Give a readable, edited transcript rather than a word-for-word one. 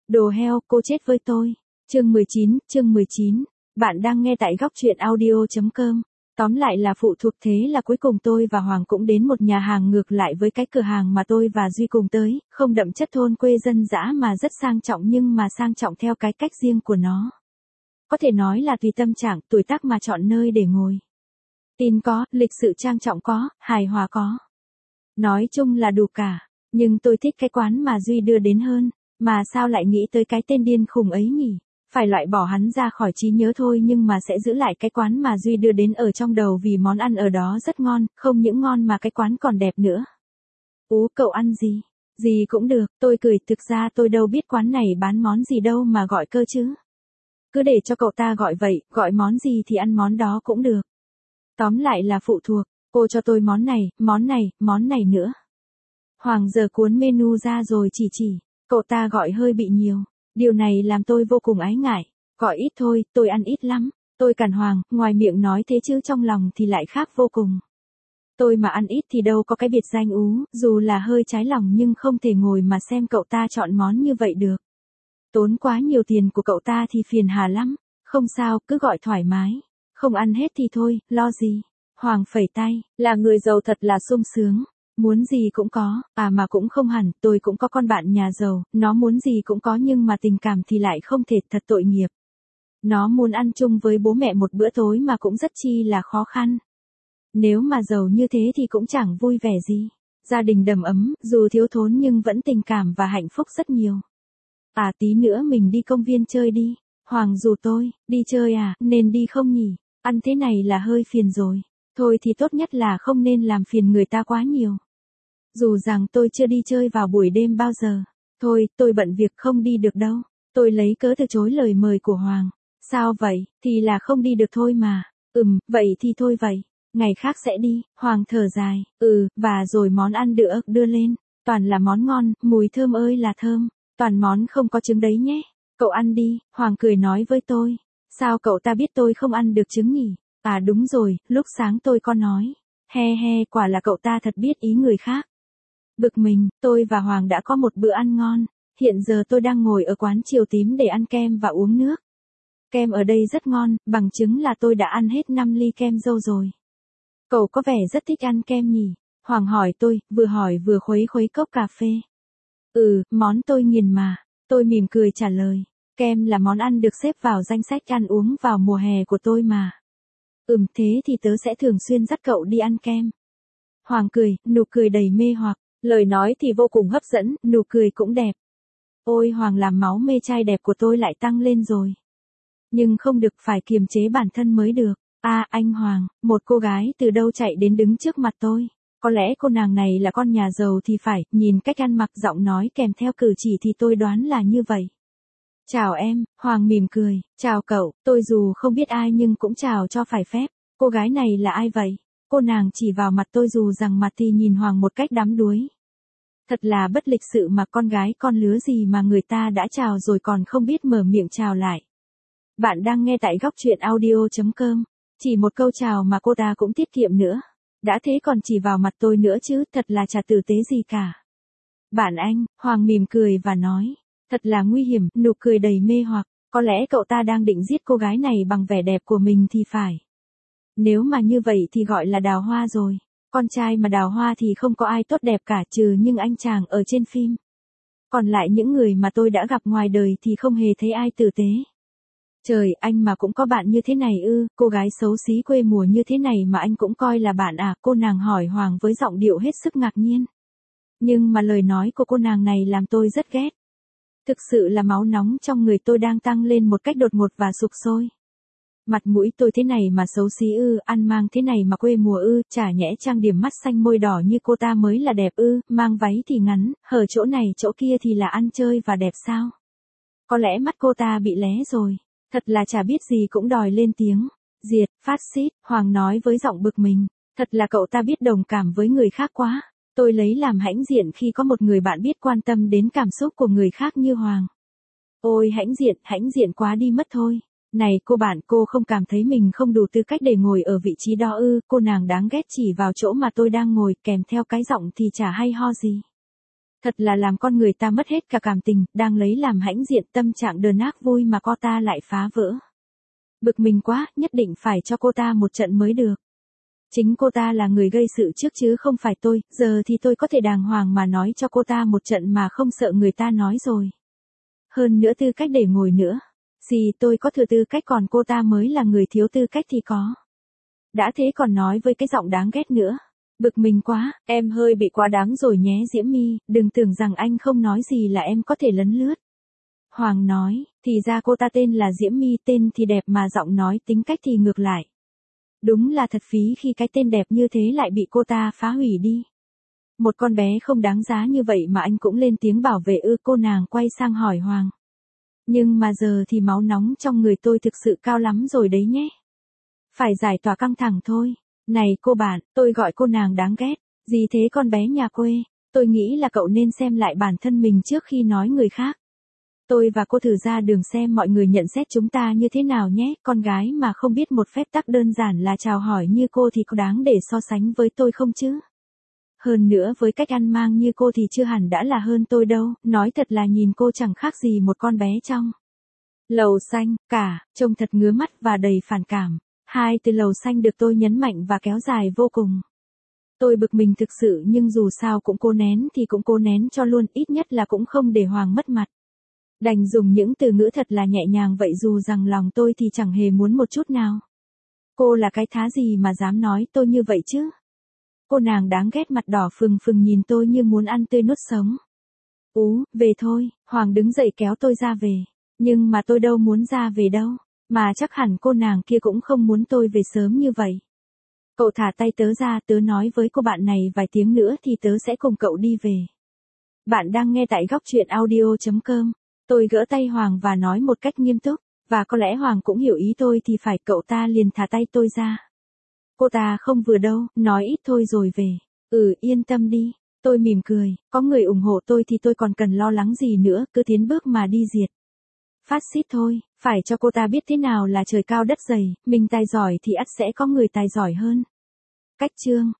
Đồ heo, cô chết với tôi. Chương 19. Bạn đang nghe tại góc truyện audio.com. Tóm lại là phụ thuộc, thế là cuối cùng tôi và Hoàng cũng đến một nhà hàng ngược lại với cái cửa hàng mà tôi và Duy cùng tới, không đậm chất thôn quê dân dã mà rất sang trọng, nhưng mà sang trọng theo cái cách riêng của nó. Có thể nói là tùy tâm trạng, tuổi tác mà chọn nơi để ngồi. Tin có, lịch sự trang trọng có, hài hòa có. Nói chung là đủ cả, nhưng tôi thích cái quán mà Duy đưa đến hơn. Mà sao lại nghĩ tới cái tên điên khùng ấy nhỉ? Phải loại bỏ hắn ra khỏi trí nhớ thôi, nhưng mà sẽ giữ lại cái quán mà Duy đưa đến ở trong đầu vì món ăn ở đó rất ngon, không những ngon mà cái quán còn đẹp nữa. Cậu ăn gì? Gì cũng được, tôi cười, thực ra tôi đâu biết quán này bán món gì đâu mà gọi cơ chứ. Cứ để cho cậu ta gọi vậy, gọi món gì thì ăn món đó cũng được. Tóm lại là phụ thuộc, cô cho tôi món này nữa. Hoàng giờ cuốn menu ra rồi chỉ. Cậu ta gọi hơi bị nhiều, điều này làm tôi vô cùng ái ngại, gọi ít thôi, tôi ăn ít lắm, tôi cản Hoàng, ngoài miệng nói thế chứ trong lòng thì lại khác vô cùng. Tôi mà ăn ít thì đâu có cái biệt danh dù là hơi trái lòng nhưng không thể ngồi mà xem cậu ta chọn món như vậy được. Tốn quá nhiều tiền của cậu ta thì phiền hà lắm, không sao, cứ gọi thoải mái, không ăn hết thì thôi, lo gì. Hoàng phẩy tay, là người giàu thật là sung sướng. Muốn gì cũng có, mà cũng không hẳn, tôi cũng có con bạn nhà giàu, nó muốn gì cũng có nhưng mà tình cảm thì lại không thể, thật tội nghiệp. Nó muốn ăn chung với bố mẹ một bữa tối mà cũng rất chi là khó khăn. Nếu mà giàu như thế thì cũng chẳng vui vẻ gì. Gia đình đầm ấm, dù thiếu thốn nhưng vẫn tình cảm và hạnh phúc rất nhiều. Tí nữa mình đi công viên chơi đi. Hoàng rủ tôi, đi chơi nên đi không nhỉ? Ăn thế này là hơi phiền rồi. Thôi thì tốt nhất là không nên làm phiền người ta quá nhiều. Dù rằng tôi chưa đi chơi vào buổi đêm bao giờ. Thôi, tôi bận việc không đi được đâu. Tôi lấy cớ từ chối lời mời của Hoàng. Sao vậy, thì là không đi được thôi mà. Vậy thì thôi vậy. Ngày khác sẽ đi. Hoàng thở dài. Và rồi món ăn đưa lên. Toàn là món ngon, mùi thơm ơi là thơm. Toàn món không có trứng đấy nhé. Cậu ăn đi, Hoàng cười nói với tôi. Sao cậu ta biết tôi không ăn được trứng nhỉ? Đúng rồi, lúc sáng tôi có nói. Quả là cậu ta thật biết ý người khác. Bực mình, tôi và Hoàng đã có một bữa ăn ngon. Hiện giờ tôi đang ngồi ở quán Chiều Tím để ăn kem và uống nước. Kem ở đây rất ngon, bằng chứng là tôi đã ăn hết 5 ly kem dâu rồi. Cậu có vẻ rất thích ăn kem nhỉ? Hoàng hỏi tôi, vừa hỏi vừa khuấy cốc cà phê. Món tôi nghiền mà. Tôi mỉm cười trả lời. Kem là món ăn được xếp vào danh sách ăn uống vào mùa hè của tôi mà. Thế thì tớ sẽ thường xuyên dắt cậu đi ăn kem. Hoàng cười, nụ cười đầy mê hoặc, lời nói thì vô cùng hấp dẫn, nụ cười cũng đẹp. Ôi Hoàng làm máu mê trai đẹp của tôi lại tăng lên rồi. Nhưng không được, phải kiềm chế bản thân mới được. Anh Hoàng, một cô gái từ đâu chạy đến đứng trước mặt tôi. Có lẽ cô nàng này là con nhà giàu thì phải, nhìn cách ăn mặc, giọng nói kèm theo cử chỉ thì tôi đoán là như vậy. Chào em, Hoàng mỉm cười, chào cậu, tôi dù không biết ai nhưng cũng chào cho phải phép. Cô gái này là ai vậy? Cô nàng chỉ vào mặt tôi, dù rằng mặt thì nhìn Hoàng một cách đắm đuối. Thật là bất lịch sự mà, con gái con lứa gì mà người ta đã chào rồi còn không biết mở miệng chào lại. Bạn đang nghe tại góc truyện audio.com. Chỉ một câu chào mà cô ta cũng tiết kiệm nữa. Đã thế còn chỉ vào mặt tôi nữa chứ, thật là chả tử tế gì cả. Bạn anh, Hoàng mỉm cười và nói. Thật là nguy hiểm, nụ cười đầy mê hoặc. Có lẽ cậu ta đang định giết cô gái này bằng vẻ đẹp của mình thì phải. Nếu mà như vậy thì gọi là đào hoa rồi. Con trai mà đào hoa thì không có ai tốt đẹp cả, trừ những anh chàng ở trên phim. Còn lại những người mà tôi đã gặp ngoài đời thì không hề thấy ai tử tế. Trời, anh mà cũng có bạn như thế này cô gái xấu xí quê mùa như thế này mà anh cũng coi là bạn cô nàng hỏi Hoàng với giọng điệu hết sức ngạc nhiên. Nhưng mà lời nói của cô nàng này làm tôi rất ghét. Thực sự là máu nóng trong người tôi đang tăng lên một cách đột ngột và sục sôi. Mặt mũi tôi thế này mà xấu xí ăn mang thế này mà quê mùa chả nhẽ trang điểm mắt xanh môi đỏ như cô ta mới là đẹp mang váy thì ngắn, hở chỗ này chỗ kia thì là ăn chơi và đẹp sao? Có lẽ mắt cô ta bị lé rồi. Thật là chả biết gì cũng đòi lên tiếng. Diệt, phát xít, Hoàng nói với giọng bực mình. Thật là cậu ta biết đồng cảm với người khác quá. Tôi lấy làm hãnh diện khi có một người bạn biết quan tâm đến cảm xúc của người khác như Hoàng. Ôi hãnh diện quá đi mất thôi. Này cô bạn, cô không cảm thấy mình không đủ tư cách để ngồi ở vị trí đó cô nàng đáng ghét chỉ vào chỗ mà tôi đang ngồi, kèm theo cái giọng thì chả hay ho gì. Thật là làm con người ta mất hết cả cảm tình, đang lấy làm hãnh diện tâm trạng đờn ác vui mà cô ta lại phá vỡ. Bực mình quá, nhất định phải cho cô ta một trận mới được. Chính cô ta là người gây sự trước chứ không phải tôi, giờ thì tôi có thể đàng hoàng mà nói cho cô ta một trận mà không sợ người ta nói rồi. Hơn nữa tư cách để ngồi nữa. Gì tôi có thừa tư cách còn cô ta mới là người thiếu tư cách thì có. Đã thế còn nói với cái giọng đáng ghét nữa. Bực mình quá, em hơi bị quá đáng rồi nhé Diễm My, đừng tưởng rằng anh không nói gì là em có thể lấn lướt. Hoàng nói, thì ra cô ta tên là Diễm My, tên thì đẹp mà giọng nói tính cách thì ngược lại. Đúng là thật phí khi cái tên đẹp như thế lại bị cô ta phá hủy đi. Một con bé không đáng giá như vậy mà anh cũng lên tiếng bảo vệ ư? Cô nàng quay sang hỏi Hoàng. Nhưng mà giờ thì máu nóng trong người tôi thực sự cao lắm rồi đấy nhé. Phải giải tỏa căng thẳng thôi. Này cô bạn, tôi gọi cô nàng đáng ghét. Gì thế con bé nhà quê? Tôi nghĩ là cậu nên xem lại bản thân mình trước khi nói người khác. Tôi và cô thử ra đường xem mọi người nhận xét chúng ta như thế nào nhé. Con gái mà không biết một phép tắc đơn giản là chào hỏi như cô thì có đáng để so sánh với tôi không chứ? Hơn nữa với cách ăn mang như cô thì chưa hẳn đã là hơn tôi đâu. Nói thật là nhìn cô chẳng khác gì một con bé trong lầu xanh cả, trông thật ngứa mắt và đầy phản cảm. Hai từ lầu xanh được tôi nhấn mạnh và kéo dài vô cùng. Tôi bực mình thực sự nhưng dù sao cũng cố nén thì cũng cố nén cho luôn, ít nhất là cũng không để Hoàng mất mặt. Đành dùng những từ ngữ thật là nhẹ nhàng vậy dù rằng lòng tôi thì chẳng hề muốn một chút nào. Cô là cái thá gì mà dám nói tôi như vậy chứ? Cô nàng đáng ghét mặt đỏ phừng phừng nhìn tôi như muốn ăn tươi nuốt sống. Về thôi, Hoàng đứng dậy kéo tôi ra về. Nhưng mà tôi đâu muốn ra về đâu. Mà chắc hẳn cô nàng kia cũng không muốn tôi về sớm như vậy. Cậu thả tay tớ ra, tớ nói với cô bạn này vài tiếng nữa thì tớ sẽ cùng cậu đi về. Bạn đang nghe tại góc truyện audio.com. Tôi gỡ tay Hoàng và nói một cách nghiêm túc. Và có lẽ Hoàng cũng hiểu ý tôi thì phải, cậu ta liền thả tay tôi ra. Cô ta không vừa đâu, nói ít thôi rồi về. Yên tâm đi. Tôi mỉm cười, có người ủng hộ tôi thì tôi còn cần lo lắng gì nữa, cứ tiến bước mà đi diệt. Phát xít thôi, phải cho cô ta biết thế nào là trời cao đất dày, mình tài giỏi thì ắt sẽ có người tài giỏi hơn. Cách chương